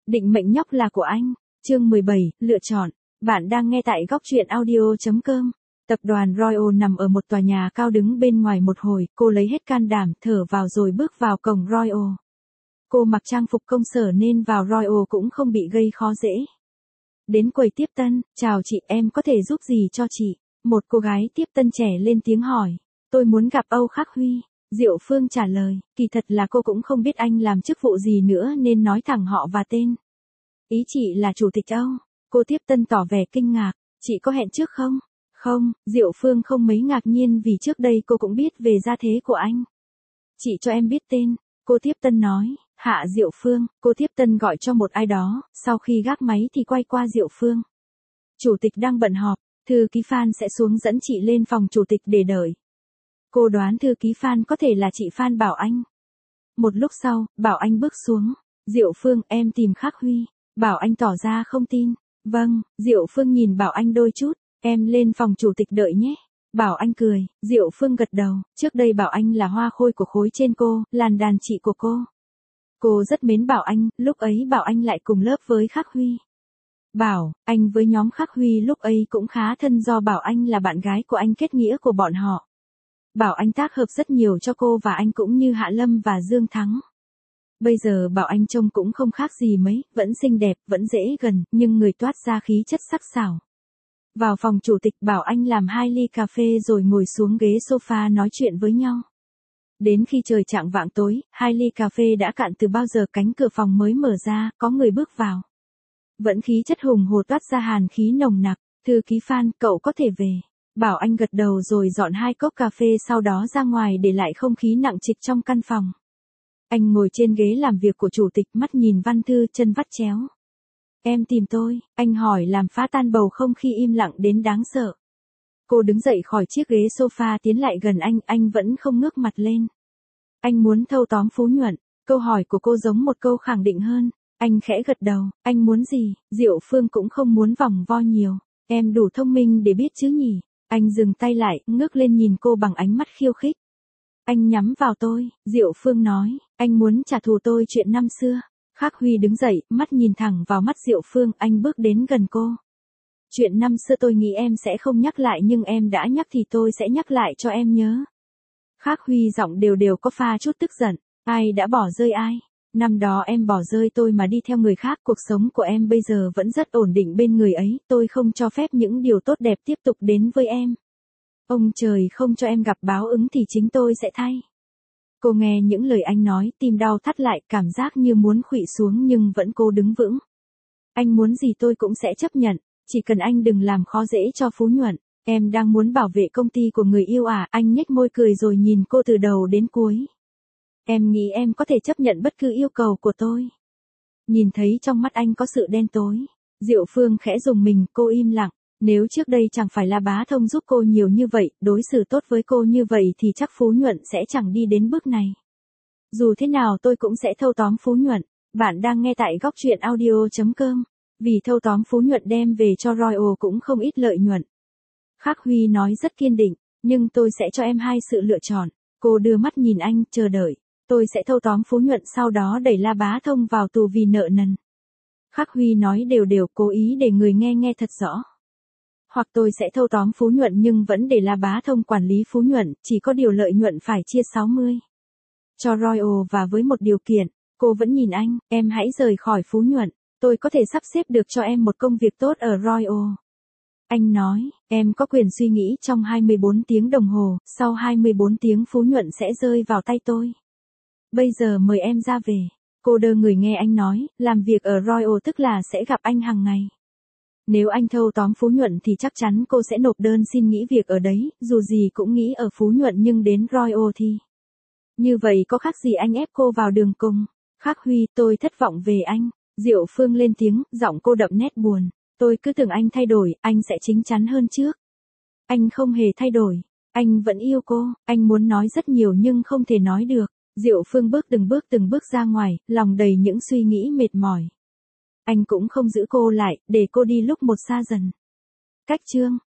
Định mệnh nhóc là của anh. Chương 17, lựa chọn. Bạn đang nghe tại góc truyện audio.com. Tập đoàn Royal nằm ở một tòa nhà cao đứng bên ngoài một hồi, cô lấy hết can đảm, thở vào rồi bước vào cổng Royal. Cô mặc trang phục công sở nên vào Royal cũng không bị gây khó dễ. Đến quầy tiếp tân, chào chị, em có thể giúp gì cho chị? Một cô gái tiếp tân trẻ lên tiếng hỏi. Tôi muốn gặp Âu Khắc Huy. Diệu Phương trả lời, kỳ thật là cô cũng không biết anh làm chức vụ gì nữa nên nói thẳng họ và tên. Ý chị là chủ tịch Âu. Cô tiếp tân tỏ vẻ kinh ngạc, chị có hẹn trước không? Không, Diệu Phương không mấy ngạc nhiên vì trước đây cô cũng biết về gia thế của anh. Chị cho em biết tên, cô tiếp tân nói. Hạ Diệu Phương, cô tiếp tân gọi cho một ai đó, sau khi gác máy thì quay qua Diệu Phương. Chủ tịch đang bận họp, thư ký Phan sẽ xuống dẫn chị lên phòng chủ tịch để đợi. Cô đoán thư ký Phan có thể là chị Phan Bảo Anh. Một lúc sau, Bảo Anh bước xuống. Diệu Phương, em tìm Khắc Huy. Bảo Anh tỏ ra không tin. Vâng, Diệu Phương nhìn Bảo Anh đôi chút. Em lên phòng chủ tịch đợi nhé. Bảo Anh cười, Diệu Phương gật đầu. Trước đây Bảo Anh là hoa khôi của khối trên cô, làn đàn chị của cô. Cô rất mến Bảo Anh, lúc ấy Bảo Anh lại cùng lớp với Khắc Huy. Bảo Anh với nhóm Khắc Huy lúc ấy cũng khá thân do Bảo Anh là bạn gái của anh kết nghĩa của bọn họ. Bảo Anh tác hợp rất nhiều cho cô và anh cũng như Hạ Lâm và Dương Thắng. Bây giờ Bảo Anh trông cũng không khác gì mấy, vẫn xinh đẹp, vẫn dễ gần, nhưng người toát ra khí chất sắc sảo. Vào phòng chủ tịch, Bảo Anh làm 2 ly cà phê rồi ngồi xuống ghế sofa nói chuyện với nhau. Đến khi trời chạng vạng tối, 2 ly cà phê đã cạn từ bao giờ cánh cửa phòng mới mở ra, có người bước vào. Vẫn khí chất hùng hồ toát ra hàn khí nồng nặc, thư ký Phan, cậu có thể về. Bảo Anh gật đầu rồi dọn 2 cốc cà phê sau đó ra ngoài để lại không khí nặng trịch trong căn phòng. Anh ngồi trên ghế làm việc của chủ tịch, mắt nhìn văn thư, chân vắt chéo. Em tìm tôi, anh hỏi làm phá tan bầu không khí im lặng đến đáng sợ. Cô đứng dậy khỏi chiếc ghế sofa tiến lại gần anh vẫn không ngước mặt lên. Anh muốn thâu tóm Phú Nhuận, câu hỏi của cô giống một câu khẳng định hơn. Anh khẽ gật đầu, anh muốn gì? Diệu Phương cũng không muốn vòng vo nhiều. Em đủ thông minh để biết chứ nhỉ? Anh dừng tay lại, ngước lên nhìn cô bằng ánh mắt khiêu khích. Anh nhắm vào tôi, Diệu Phương nói, anh muốn trả thù tôi chuyện năm xưa. Khắc Huy đứng dậy, mắt nhìn thẳng vào mắt Diệu Phương, anh bước đến gần cô. Chuyện năm xưa tôi nghĩ em sẽ không nhắc lại nhưng em đã nhắc thì tôi sẽ nhắc lại cho em nhớ. Khắc Huy giọng đều đều có pha chút tức giận, ai đã bỏ rơi ai? Năm đó em bỏ rơi tôi mà đi theo người khác, cuộc sống của em bây giờ vẫn rất ổn định bên người ấy, tôi không cho phép những điều tốt đẹp tiếp tục đến với em. Ông trời không cho em gặp báo ứng thì chính tôi sẽ thay. Cô nghe những lời anh nói, tim đau thắt lại, cảm giác như muốn khuỵu xuống nhưng vẫn cố đứng vững. Anh muốn gì tôi cũng sẽ chấp nhận, chỉ cần anh đừng làm khó dễ cho Phú Nhuận. Em đang muốn bảo vệ công ty của người yêu à? Anh nhếch môi cười rồi nhìn cô từ đầu đến cuối. Em nghĩ em có thể chấp nhận bất cứ yêu cầu của tôi. Nhìn thấy trong mắt anh có sự đen tối. Diệu Phương khẽ rùng mình, cô im lặng. Nếu trước đây chẳng phải là Bá Thông giúp cô nhiều như vậy, đối xử tốt với cô như vậy thì chắc Phú Nhuận sẽ chẳng đi đến bước này. Dù thế nào tôi cũng sẽ thâu tóm Phú Nhuận. Bạn đang nghe tại góc truyện audio.com. Vì thâu tóm Phú Nhuận đem về cho Royal cũng không ít lợi nhuận. Khắc Huy nói rất kiên định, nhưng tôi sẽ cho em 2 sự lựa chọn. Cô đưa mắt nhìn anh, chờ đợi. Tôi sẽ thâu tóm Phú Nhuận sau đó đẩy La Bá Thông vào tù vì nợ nần. Khắc Huy nói đều đều, cố ý để người nghe thật rõ. Hoặc tôi sẽ thâu tóm Phú Nhuận nhưng vẫn để La Bá Thông quản lý Phú Nhuận, chỉ có điều lợi nhuận phải chia 60. Cho Royal và với một điều kiện, cô vẫn nhìn anh, em hãy rời khỏi Phú Nhuận, tôi có thể sắp xếp được cho em một công việc tốt ở Royal. Anh nói, em có quyền suy nghĩ trong 24 tiếng đồng hồ, sau 24 tiếng Phú Nhuận sẽ rơi vào tay tôi. Bây giờ mời em ra về. Cô đơ người nghe anh nói, làm việc ở Royal tức là sẽ gặp anh hàng ngày. Nếu anh thâu tóm Phú Nhuận thì chắc chắn cô sẽ nộp đơn xin nghỉ việc ở đấy, dù gì cũng nghĩ ở Phú Nhuận nhưng đến Royal thì. Như vậy có khác gì anh ép cô vào đường cùng. Khắc Huy, tôi thất vọng về anh. Diệu Phương lên tiếng, giọng cô đậm nét buồn. Tôi cứ tưởng anh thay đổi, anh sẽ chín chắn hơn trước. Anh không hề thay đổi. Anh vẫn yêu cô, anh muốn nói rất nhiều nhưng không thể nói được. Diệu Phương bước từng bước ra ngoài, lòng đầy những suy nghĩ mệt mỏi. Anh cũng không giữ cô lại, để cô đi lúc một xa dần. Cách chương